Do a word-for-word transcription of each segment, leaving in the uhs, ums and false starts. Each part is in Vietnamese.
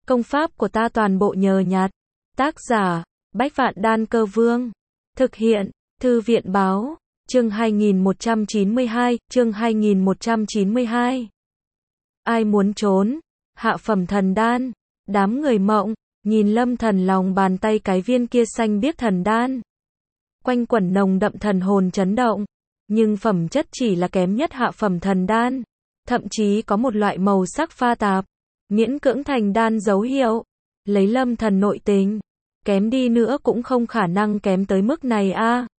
Công pháp của ta toàn bộ nhờ nhặt. Tác giả, Bách Vạn Đan Cơ Vương. Thực hiện, Thư viện Báo. Chương hai nghìn một trăm chín mươi hai, chương hai nghìn một trăm chín mươi hai. Ai muốn trốn? Hạ phẩm thần đan. Đám người mộng, nhìn Lâm Thần lòng bàn tay cái viên kia xanh biếc thần đan. Quanh quẩn nồng đậm thần hồn chấn động, nhưng phẩm chất chỉ là kém nhất hạ phẩm thần đan, thậm chí có một loại màu sắc pha tạp, miễn cưỡng thành đan dấu hiệu. Lấy Lâm Thần nội tình, kém đi nữa cũng không khả năng kém tới mức này a. À.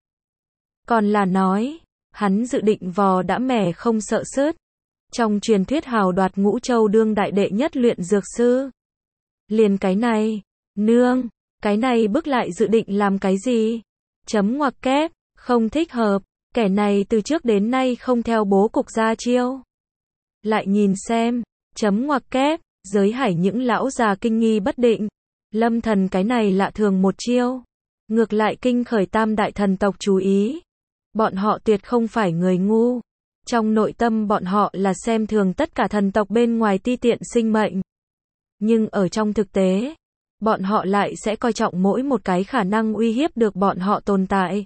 Còn là nói, hắn dự định vò đã mẻ không sợ sứt. Trong truyền thuyết hào đoạt Ngũ Châu đương đại đệ nhất luyện dược sư. Liền cái này, nương, cái này bước lại dự định làm cái gì? Chấm ngoặc kép, không thích hợp, kẻ này từ trước đến nay không theo bố cục ra chiêu. Lại nhìn xem, chấm ngoặc kép, giới hải những lão già kinh nghi bất định. Lâm Thần cái này lạ thường một chiêu. Ngược lại kinh khởi tam đại thần tộc chú ý. Bọn họ tuyệt không phải người ngu. Trong nội tâm bọn họ là xem thường tất cả thần tộc bên ngoài ti tiện sinh mệnh. Nhưng ở trong thực tế, bọn họ lại sẽ coi trọng mỗi một cái khả năng uy hiếp được bọn họ tồn tại.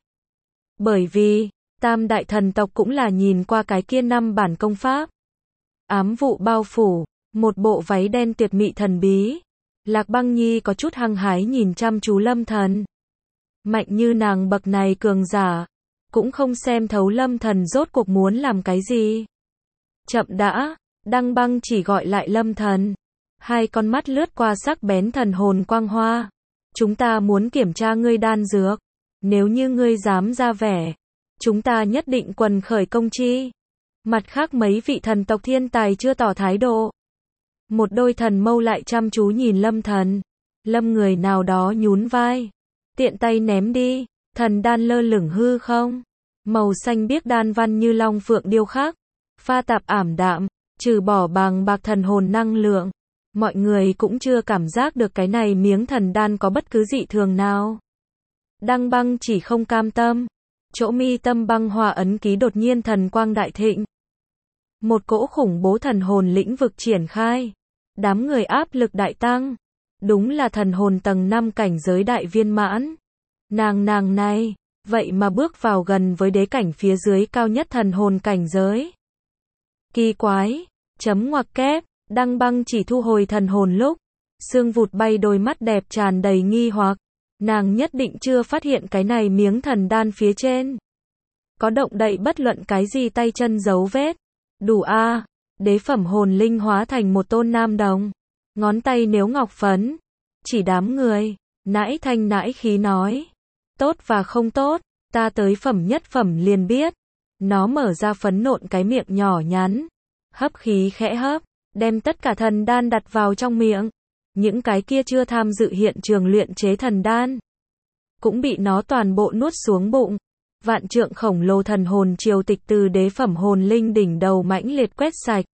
Bởi vì, tam đại thần tộc cũng là nhìn qua cái kia năm bản công pháp. Ám vụ bao phủ, một bộ váy đen tuyệt mị thần bí. Lạc Băng Nhi có chút hăng hái nhìn chăm chú Lâm Thần. Mạnh như nàng bậc này cường giả, cũng không xem thấu Lâm Thần rốt cuộc muốn làm cái gì. Chậm đã, Đăng Băng chỉ gọi lại Lâm Thần. Hai con mắt lướt qua sắc bén thần hồn quang hoa. Chúng ta muốn kiểm tra ngươi đan dược. Nếu như ngươi dám ra vẻ, chúng ta nhất định quần khởi công chi. Mặt khác mấy vị thần tộc thiên tài chưa tỏ thái độ. Một đôi thần mâu lại chăm chú nhìn Lâm Thần. Lâm người nào đó nhún vai. Tiện tay ném đi. Thần đan lơ lửng hư không. Màu xanh biếc đan văn như long phượng điêu khắc. Pha tạp ảm đạm. Trừ bỏ bàng bạc thần hồn năng lượng. Mọi người cũng chưa cảm giác được cái này miếng thần đan có bất cứ dị thường nào. Đăng Băng chỉ không cam tâm. Chỗ mi tâm băng hoa ấn ký đột nhiên thần quang đại thịnh. Một cỗ khủng bố thần hồn lĩnh vực triển khai. Đám người áp lực đại tăng. Đúng là thần hồn tầng năm cảnh giới đại viên mãn. Nàng nàng này, vậy mà bước vào gần với đế cảnh phía dưới cao nhất thần hồn cảnh giới. Kỳ quái, chấm ngoặc kép, Đăng Băng chỉ thu hồi thần hồn lúc, xương vụt bay đôi mắt đẹp tràn đầy nghi hoặc. Nàng nhất định chưa phát hiện cái này miếng thần đan phía trên. Có động đậy bất luận cái gì tay chân dấu vết. Đủ a, à, đế phẩm hồn linh hóa thành một tôn nam đồng. Ngón tay nếu ngọc phấn. Chỉ đám người, nãi thanh nãi khí nói. Tốt và không tốt, ta tới phẩm nhất phẩm liền biết. Nó mở ra phấn nộn cái miệng nhỏ nhắn. Hấp khí khẽ hấp, đem tất cả thần đan đặt vào trong miệng. Những cái kia chưa tham dự hiện trường luyện chế thần đan, cũng bị nó toàn bộ nuốt xuống bụng. Vạn trượng khổng lồ thần hồn triều tịch từ đế phẩm hồn linh đỉnh đầu mãnh liệt quét sạch.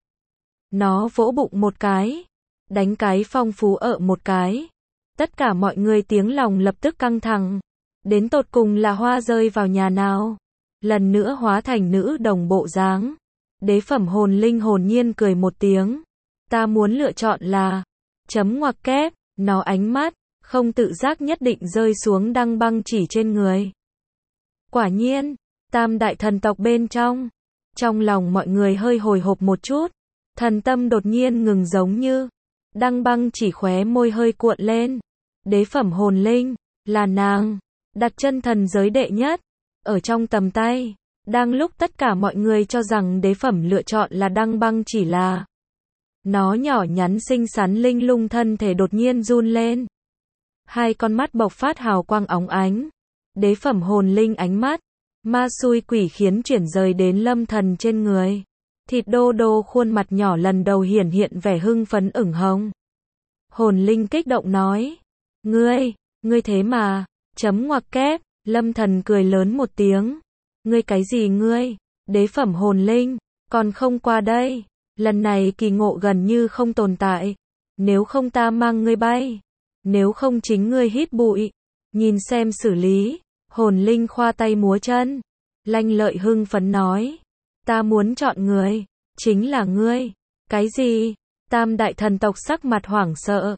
Nó vỗ bụng một cái, đánh cái phong phú ở một cái. Tất cả mọi người tiếng lòng lập tức căng thẳng. Đến tột cùng là hoa rơi vào nhà nào? Lần nữa hóa thành nữ đồng bộ dáng. Đế phẩm hồn linh hồn nhiên cười một tiếng. Ta muốn lựa chọn là chấm ngoặc kép, nó ánh mắt, không tự giác nhất định rơi xuống Đăng Băng chỉ trên người. Quả nhiên, tam đại thần tộc bên trong. Trong lòng mọi người hơi hồi hộp một chút. Thần tâm đột nhiên ngừng giống như. Đăng Băng chỉ khóe môi hơi cuộn lên. Đế phẩm hồn linh, là nàng. Đặt chân thần giới đệ nhất. Ở trong tầm tay. Đang lúc tất cả mọi người cho rằng đế phẩm lựa chọn là Đăng Băng chỉ là. Nó nhỏ nhắn xinh xắn linh lung thân thể đột nhiên run lên. Hai con mắt bộc phát hào quang óng ánh. Đế phẩm hồn linh ánh mắt. Ma xui quỷ khiến chuyển rời đến Lâm Thần trên người. Thịt đô đô khuôn mặt nhỏ lần đầu hiển hiện vẻ hưng phấn ửng hồng. Hồn linh kích động nói. Ngươi, ngươi thế mà, chấm ngoặc kép, Lâm Thần cười lớn một tiếng. Ngươi cái gì ngươi, đế phẩm hồn linh, còn không qua đây. Lần này kỳ ngộ gần như không tồn tại. Nếu không ta mang ngươi bay. Nếu không chính ngươi hít bụi. Nhìn xem xử lý. Hồn linh khoa tay múa chân. Lanh lợi hưng phấn nói. Ta muốn chọn người. Chính là ngươi. Cái gì? Tam đại thần tộc sắc mặt hoảng sợ.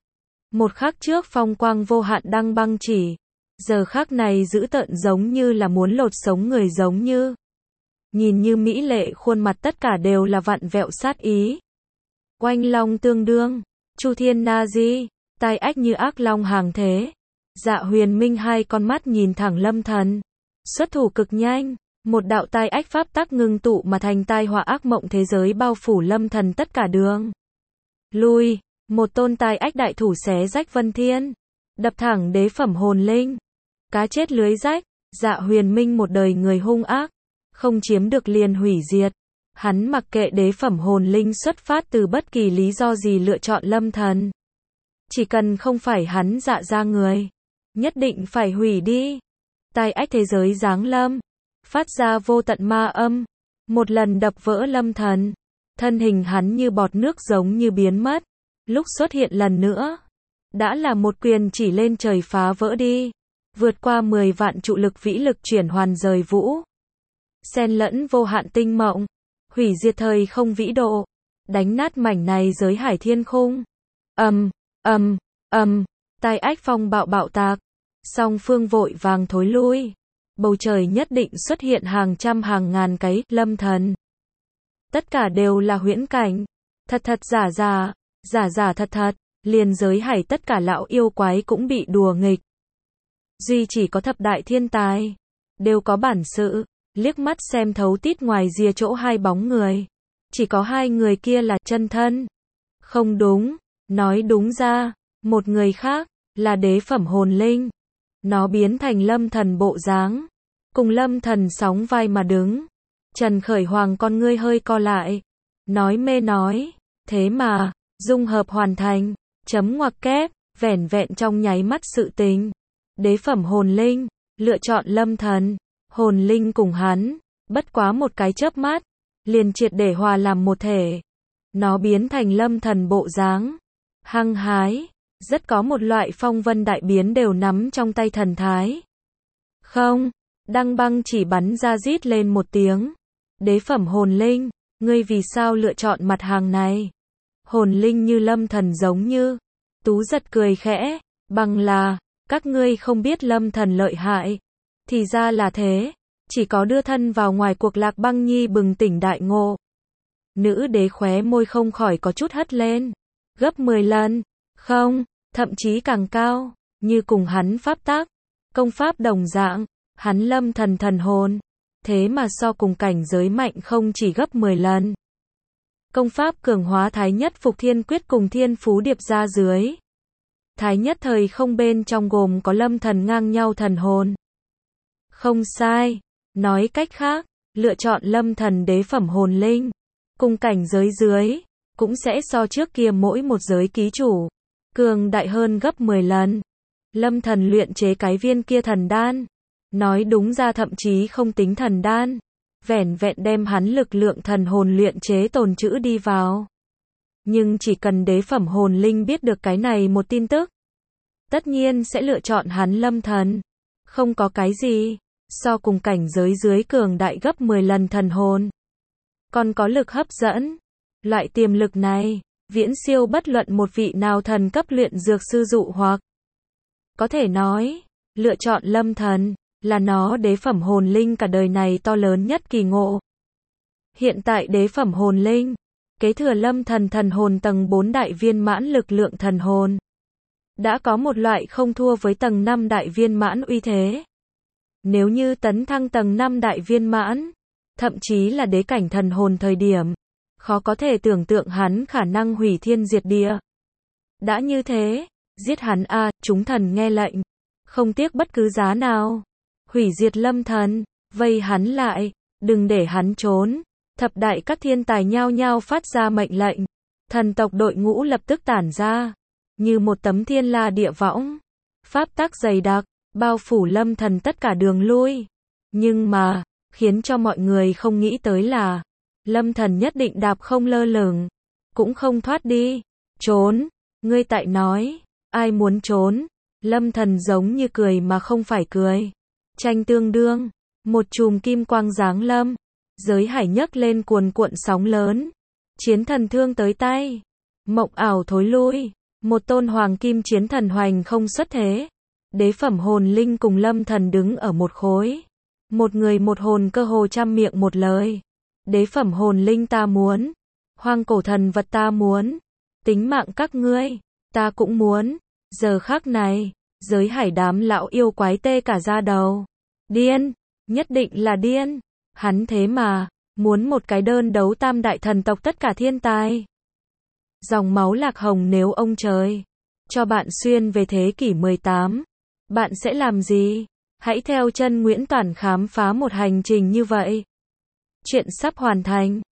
Một khắc trước phong quang vô hạn đăng băng chỉ, giờ khắc này dữ tợn giống như là muốn lột sống người, giống như nhìn như mỹ lệ khuôn mặt tất cả đều là vặn vẹo sát ý. Oanh long tương đương, Chu Thiên Na Di, tai ách như ác long hàng thế. Dạ Huyền Minh hai con mắt nhìn thẳng Lâm Thần, xuất thủ cực nhanh, một đạo tai ách pháp tắc ngưng tụ mà thành tai họa ác mộng thế giới bao phủ Lâm Thần tất cả đường lui. Một tôn tai ách đại thủ xé rách vân thiên, đập thẳng đế phẩm hồn linh. Cá chết lưới rách, Dạ Huyền Minh một đời người hung ác, không chiếm được liền hủy diệt. Hắn mặc kệ đế phẩm hồn linh xuất phát từ bất kỳ lý do gì lựa chọn Lâm Thần. Chỉ cần không phải hắn dạ ra người, nhất định phải hủy đi. Tai ách thế giới giáng lâm, phát ra vô tận ma âm, một lần đập vỡ Lâm Thần. Thân hình hắn như bọt nước giống như biến mất, lúc xuất hiện lần nữa, đã là một quyền chỉ lên trời phá vỡ đi, vượt qua mười vạn trụ lực vĩ lực chuyển hoàn rời vũ. Xen lẫn vô hạn tinh mộng, hủy diệt thời không vĩ độ, đánh nát mảnh này giới hải thiên khung. Ầm, ầm, ầm, tai ách phong bạo bạo tạc, song phương vội vàng thối lui. Bầu trời nhất định xuất hiện hàng trăm hàng ngàn cái Lâm Thần. Tất cả đều là huyễn cảnh, thật thật giả giả, giả giả thật thật, liền giới hải tất cả lão yêu quái cũng bị đùa nghịch. Duy chỉ có thập đại thiên tài, đều có bản sự, liếc mắt xem thấu tít ngoài rìa chỗ hai bóng người. Chỉ có hai người kia là chân thân. Không đúng, nói đúng ra, một người khác, là đế phẩm hồn linh. Nó biến thành Lâm Thần bộ dáng, cùng Lâm Thần sóng vai mà đứng. Trần Khởi Hoàng con ngươi hơi co lại, nói mê nói, thế mà, dung hợp hoàn thành, chấm ngoặc kép, vẻn vẹn trong nháy mắt sự tình. Đế phẩm hồn linh, lựa chọn Lâm Thần, hồn linh cùng hắn, bất quá một cái chớp mắt, liền triệt để hòa làm một thể. Nó biến thành Lâm Thần bộ dáng, hăng hái, rất có một loại phong vân đại biến đều nắm trong tay thần thái. Không, đăng băng chỉ bắn ra rít lên một tiếng. Đế phẩm hồn linh, ngươi vì sao lựa chọn mặt hàng này? Hồn linh như Lâm Thần giống như, Tú giật cười khẽ, bằng là, các ngươi không biết Lâm Thần lợi hại. Thì ra là thế, chỉ có đưa thân vào ngoài cuộc Lạc Băng Nhi bừng tỉnh đại ngộ. Nữ đế khóe môi không khỏi có chút hất lên, gấp mười lần, không, thậm chí càng cao, như cùng hắn pháp tác, công pháp đồng dạng, hắn Lâm Thần thần hồn, thế mà so cùng cảnh giới mạnh không chỉ gấp mười lần. Công pháp cường hóa Thái Nhất Phục Thiên Quyết cùng Thiên Phú điệp ra dưới. Thái Nhất thời không bên trong gồm có Lâm Thần ngang nhau thần hồn. Không sai, nói cách khác, lựa chọn Lâm Thần đế phẩm hồn linh, cùng cảnh giới dưới, cũng sẽ so trước kia mỗi một giới ký chủ, cường đại hơn gấp mười lần. Lâm Thần luyện chế cái viên kia thần đan, nói đúng ra thậm chí không tính thần đan, vẻn vẹn đem hắn lực lượng thần hồn luyện chế tồn trữ đi vào. Nhưng chỉ cần đế phẩm hồn linh biết được cái này một tin tức, tất nhiên sẽ lựa chọn hắn Lâm Thần. Không có cái gì, so cùng cảnh giới dưới cường đại gấp mười lần thần hồn. Còn có lực hấp dẫn. Loại tiềm lực này, viễn siêu bất luận một vị nào thần cấp luyện dược sư dụ hoặc. Có thể nói, lựa chọn Lâm Thần, là nó đế phẩm hồn linh cả đời này to lớn nhất kỳ ngộ. Hiện tại đế phẩm hồn linh, kế thừa Lâm Thần thần hồn tầng bốn đại viên mãn lực lượng thần hồn. Đã có một loại không thua với tầng năm đại viên mãn uy thế. Nếu như tấn thăng tầng năm đại viên mãn, thậm chí là đế cảnh thần hồn thời điểm, khó có thể tưởng tượng hắn khả năng hủy thiên diệt địa. Đã như thế, giết hắn a, à, chúng thần nghe lệnh, không tiếc bất cứ giá nào. Hủy diệt Lâm Thần, vây hắn lại, đừng để hắn trốn. Thập đại các thiên tài nhao nhao phát ra mệnh lệnh. Thần tộc đội ngũ lập tức tản ra, như một tấm thiên la địa võng. Pháp tắc dày đặc, bao phủ Lâm Thần tất cả đường lui. Nhưng mà, khiến cho mọi người không nghĩ tới là, Lâm Thần nhất định đạp không lơ lửng, cũng không thoát đi. Trốn, ngươi tại nói, ai muốn trốn? Lâm Thần giống như cười mà không phải cười. Tranh tương đương, một chùm kim quang giáng lâm, giới hải nhấc lên cuồn cuộn sóng lớn, chiến thần thương tới tay, mộng ảo thối lui, Một tôn hoàng kim chiến thần hoành không xuất thế. Đế phẩm hồn linh cùng lâm thần đứng ở một khối. Một người một hồn cơ hồ trăm miệng một lời. Đế phẩm hồn linh ta muốn. Hoang cổ thần vật ta muốn. Tính mạng các ngươi, ta cũng muốn. Giờ khắc này, giới hải đám lão yêu quái tê cả da đầu. Điên, nhất định là điên. Hắn thế mà, muốn một cái đơn đấu tam đại thần tộc tất cả thiên tài. Dòng máu lạc hồng nếu ông trời cho bạn xuyên về thế kỷ mười tám, bạn sẽ làm gì? Hãy theo chân Nguyễn Toản khám phá một hành trình như vậy. Chuyện sắp hoàn thành.